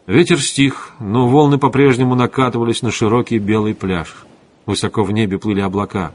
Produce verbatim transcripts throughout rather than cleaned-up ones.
Ветер стих, но волны по-прежнему накатывались на широкий белый пляж. Высоко в небе плыли облака.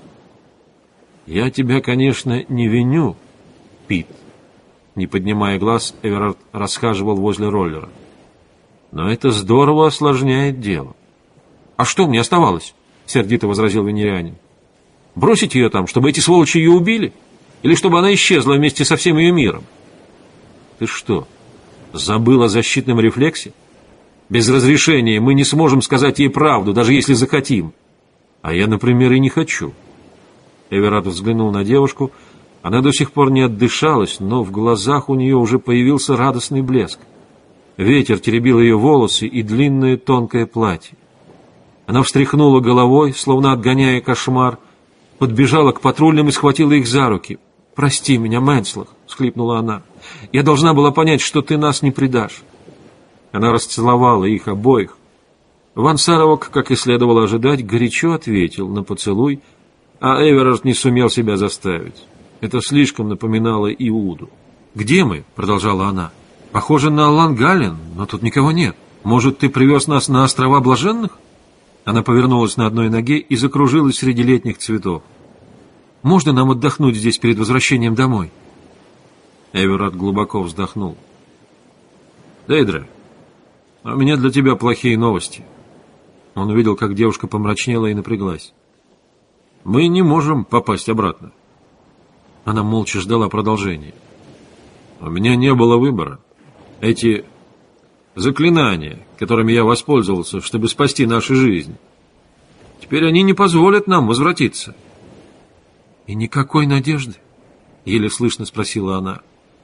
«Я тебя, конечно, не виню, Пит». Не поднимая глаз, Эверард расхаживал возле роллера. «Но это здорово осложняет дело». «А что мне оставалось?» — сердито возразил венерианин. «Бросить ее там, чтобы эти сволочи ее убили? Или чтобы она исчезла вместе со всем ее миром?» «Ты что, забыл о защитном рефлексе? Без разрешения мы не сможем сказать ей правду, даже если захотим. А я, например, и не хочу». Эверард взглянул на девушку. Она до сих пор не отдышалась, но в глазах у нее уже появился радостный блеск. Ветер теребил ее волосы и длинное тонкое платье. Она встряхнула головой, словно отгоняя кошмар, подбежала к патрульным и схватила их за руки. «Прости меня, Менслах», — всхлипнула она. «Я должна была понять, что ты нас не предашь». Она расцеловала их обоих. Ван Саровок, как и следовало ожидать, горячо ответил на поцелуй, а Эверард не сумел себя заставить. Это слишком напоминало Иуду. «Где мы?» — продолжала она. «Похоже на Лангален, но тут никого нет. Может, ты привез нас на острова Блаженных?» Она повернулась на одной ноге и закружилась среди летних цветов. «Можно нам отдохнуть здесь перед возвращением домой?» Эверард глубоко вздохнул. «Дейдра, у меня для тебя плохие новости». Он увидел, как девушка помрачнела и напряглась. «Мы не можем попасть обратно». Она молча ждала продолжения. «У меня не было выбора. Эти заклинания, которыми я воспользовался, чтобы спасти наши жизни, теперь они не позволят нам возвратиться». «И никакой надежды?» — еле слышно спросила она.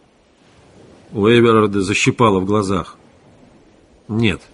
У Эверарда защипало в глазах. «Нет».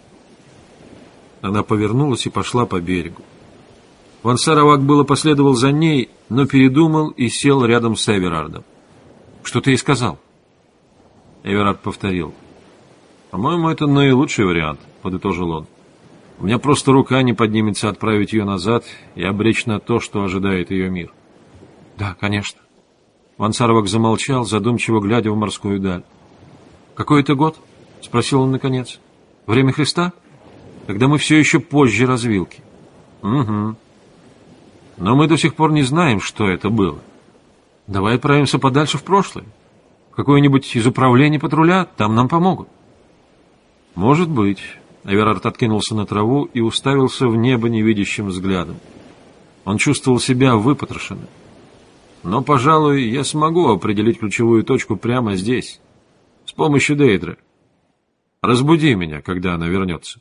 Она повернулась и пошла по берегу. Ван Саровак было последовал за ней, но передумал и сел рядом с Эверардом. «Что ты ей сказал?» Эверард повторил. «По-моему, это наилучший вариант», — подытожил он. «У меня просто рука не поднимется отправить ее назад и обречь на то, что ожидает ее мир». «Да, конечно». Ван Саровак замолчал, задумчиво глядя в морскую даль. «Какой это год?» — спросил он наконец. «Время Христа? Когда мы все еще позже развилки». «Угу. Но мы до сих пор не знаем, что это было. Давай отправимся подальше в прошлое. В какое-нибудь из управлений патруля, там нам помогут». «Может быть». Эверард откинулся на траву и уставился в небо невидящим взглядом. Он чувствовал себя выпотрошенным. «Но, пожалуй, я смогу определить ключевую точку прямо здесь, с помощью Дейдры. Разбуди меня, когда она вернется».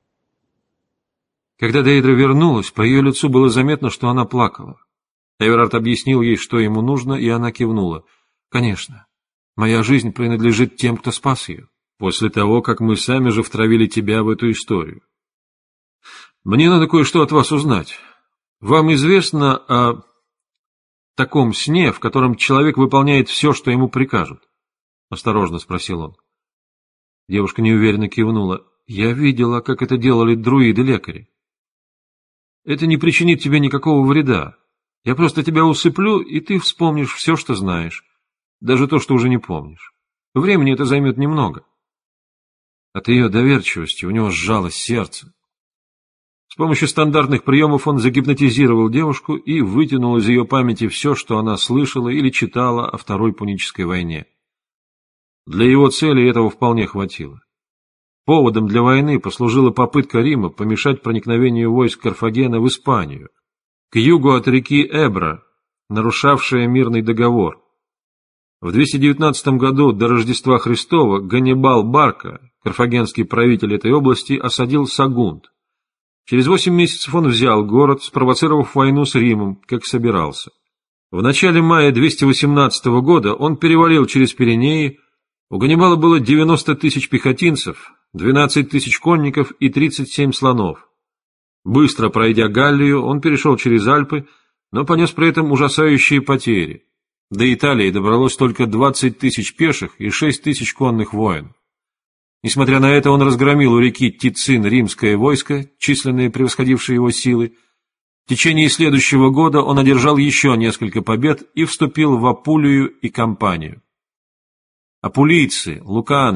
Когда Дейдра вернулась, по ее лицу было заметно, что она плакала. Эверард объяснил ей, что ему нужно, и она кивнула. «Конечно. Моя жизнь принадлежит тем, кто спас ее. После того, как мы сами же втравили тебя в эту историю. Мне надо кое-что от вас узнать. Вам известно о таком сне, в котором человек выполняет все, что ему прикажут?» — осторожно спросил он. Девушка неуверенно кивнула. «Я видела, как это делали друиды-лекари. Это не причинит тебе никакого вреда. Я просто тебя усыплю, и ты вспомнишь все, что знаешь, даже то, что уже не помнишь. Времени это займет немного». От ее доверчивости у него сжалось сердце. С помощью стандартных приемов он загипнотизировал девушку и вытянул из ее памяти все, что она слышала или читала о Второй Пунической войне. Для его цели этого вполне хватило. Поводом для войны послужила попытка Рима помешать проникновению войск Карфагена в Испанию, к югу от реки Эбро, нарушавшая мирный договор. В двести девятнадцатом году до Рождества Христова Ганнибал Барка, карфагенский правитель этой области, осадил Сагунт. Через восемь месяцев он взял город, спровоцировав войну с Римом, как собирался. В начале мая двести восемнадцатого года он перевалил через Пиренеи. У Ганнибала было девяносто тысяч пехотинцев, двенадцать тысяч конников и тридцать семь слонов. Быстро пройдя Галлию, он перешел через Альпы, но понес при этом ужасающие потери. До Италии добралось только двадцать тысяч пеших и шесть тысяч конных воинов. Несмотря на это, он разгромил у реки Тицин римское войско, численные превосходившие его силы. В течение следующего года он одержал еще несколько побед и вступил в Апулию и Кампанию. Апулийцы, луканы,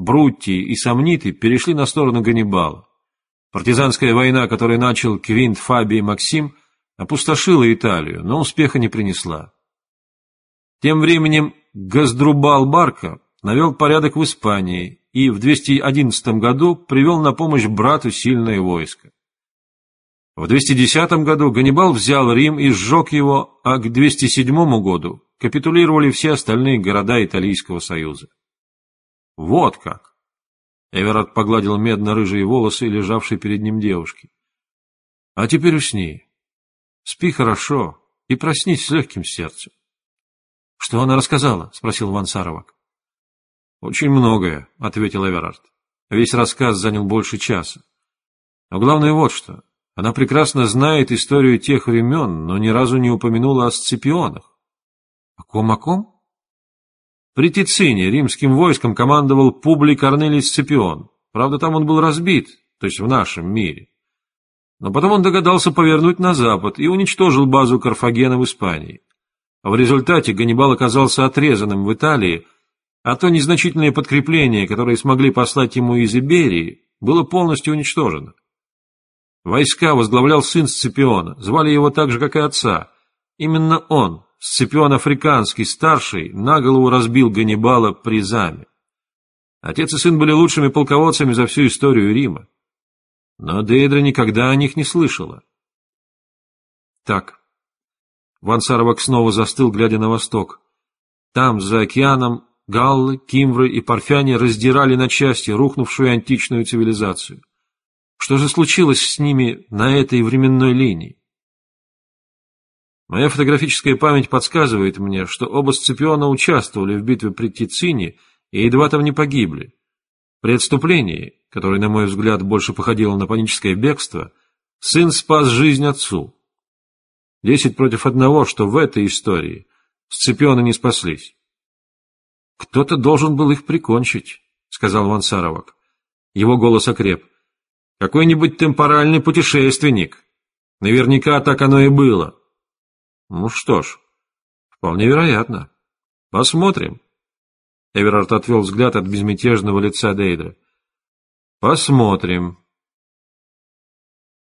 Брутти и Сомниты перешли на сторону Ганнибала. Партизанская война, которую начал Квинт Фабий Максим, опустошила Италию, но успеха не принесла. Тем временем Газдрубал Барка навел порядок в Испании и в двести одиннадцатом году привел на помощь брату сильное войско. В двести десятом году Ганнибал взял Рим и сжег его, а к двести седьмому году капитулировали все остальные города Италийского союза. Вот как! Эверард погладил медно-рыжие волосы, лежавшей перед ним девушки. А теперь усни. Спи хорошо и проснись с легким сердцем. — Что она рассказала? — спросил Ван Саровак. — Очень многое, — ответил Эверард. Весь рассказ занял больше часа. Но главное вот что. Она прекрасно знает историю тех времен, но ни разу не упомянула о Сципионах. — О ком, о ком? При Тицине римским войском командовал Публий Корнелий Сципион. Правда, там он был разбит, то есть в нашем мире. Но потом он догадался повернуть на запад и уничтожил базу Карфагена в Испании. А в результате Ганнибал оказался отрезанным в Италии, а то незначительное подкрепление, которое смогли послать ему из Иберии, было полностью уничтожено. Войска возглавлял сын Сципиона, звали его так же, как и отца. Именно он, Сципион Африканский, старший, на голову разбил Ганнибала при Заме. Отец и сын были лучшими полководцами за всю историю Рима. Но Дейдра никогда о них не слышала. Так. Ван Саровак снова застыл, глядя на восток. Там, за океаном, галлы, кимвры и парфяне раздирали на части рухнувшую античную цивилизацию. Что же случилось с ними на этой временной линии? Моя фотографическая память подсказывает мне, что оба Сципиона участвовали в битве при Тицине и едва там не погибли. При отступлении, которое, на мой взгляд, больше походило на паническое бегство, сын спас жизнь отцу. Десять против одного, что в этой истории Сципионы не спаслись. «Кто-то должен был их прикончить», — сказал Ван Саровак. Его голос окреп. «Какой-нибудь темпоральный путешественник. Наверняка так оно и было». «Ну что ж, вполне вероятно. Посмотрим». Эверард отвел взгляд от безмятежного лица Дейдра. «Посмотрим».